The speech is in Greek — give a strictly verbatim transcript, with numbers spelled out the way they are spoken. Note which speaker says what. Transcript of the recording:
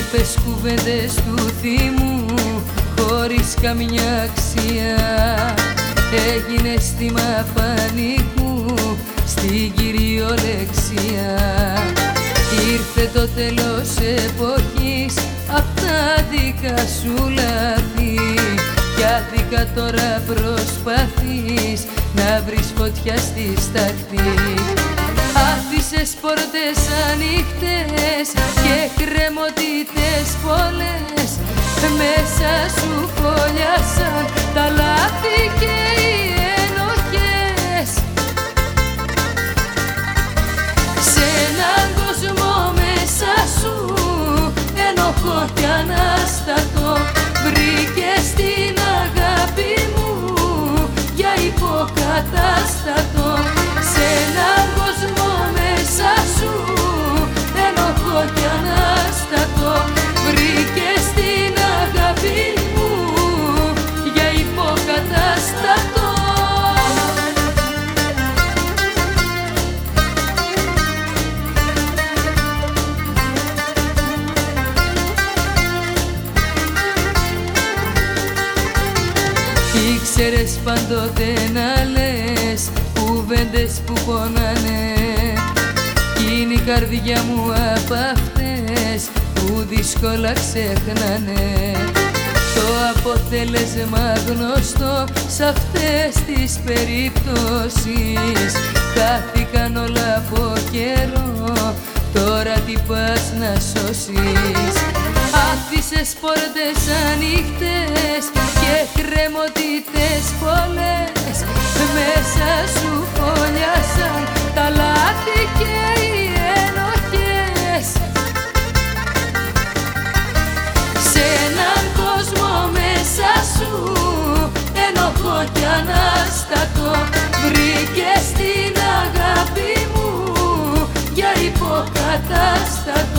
Speaker 1: είπες κουβέντες του θυμού χωρίς καμιά αξία. Έγινες θύμα πανικού στην κυριολεξία. Ήρθε το τέλος εποχής απ' τα δικά σου λάθη κι άδικα τώρα προσπαθείς να βρεις φωτιά στη στάχτη. Άφησες πόρτες ανοιχτές και κρεμότητες πολλές, μέσα σου φωλιάσαν τα λάθη και οι ενοχές. Σ' έναν κόσμο μέσα σου ενοχό κι ανάστατο, βρήκες την αγάπη μου για υποκατάστατο. Σ' έναν κόσμο μέσα σου ενοχό κι ανάστατο, βρήκες την αγάπη μου για υποκατάστατο. Ήξερες πάντοτε να λες κουβέντες που πονάνε κι είναι η καρδιά μου απ' αυτές που δύσκολα ξεχνάνε. Το αποτέλεσμα γνωστό σ' αυτές τις περιπτώσεις, χάθηκαν όλα από καιρό, τώρα τι πας να σώσεις. Άφησες πόρτες ανοιχτές και κρεμότητες πολλές, μέσα σου φωλιάσαν τα λάθη και οι ενοχές. Σ' έναν κόσμο μέσα σου ενοχό κι ανάστατο, βρήκες την αγάπη μου για υποκατάστατο.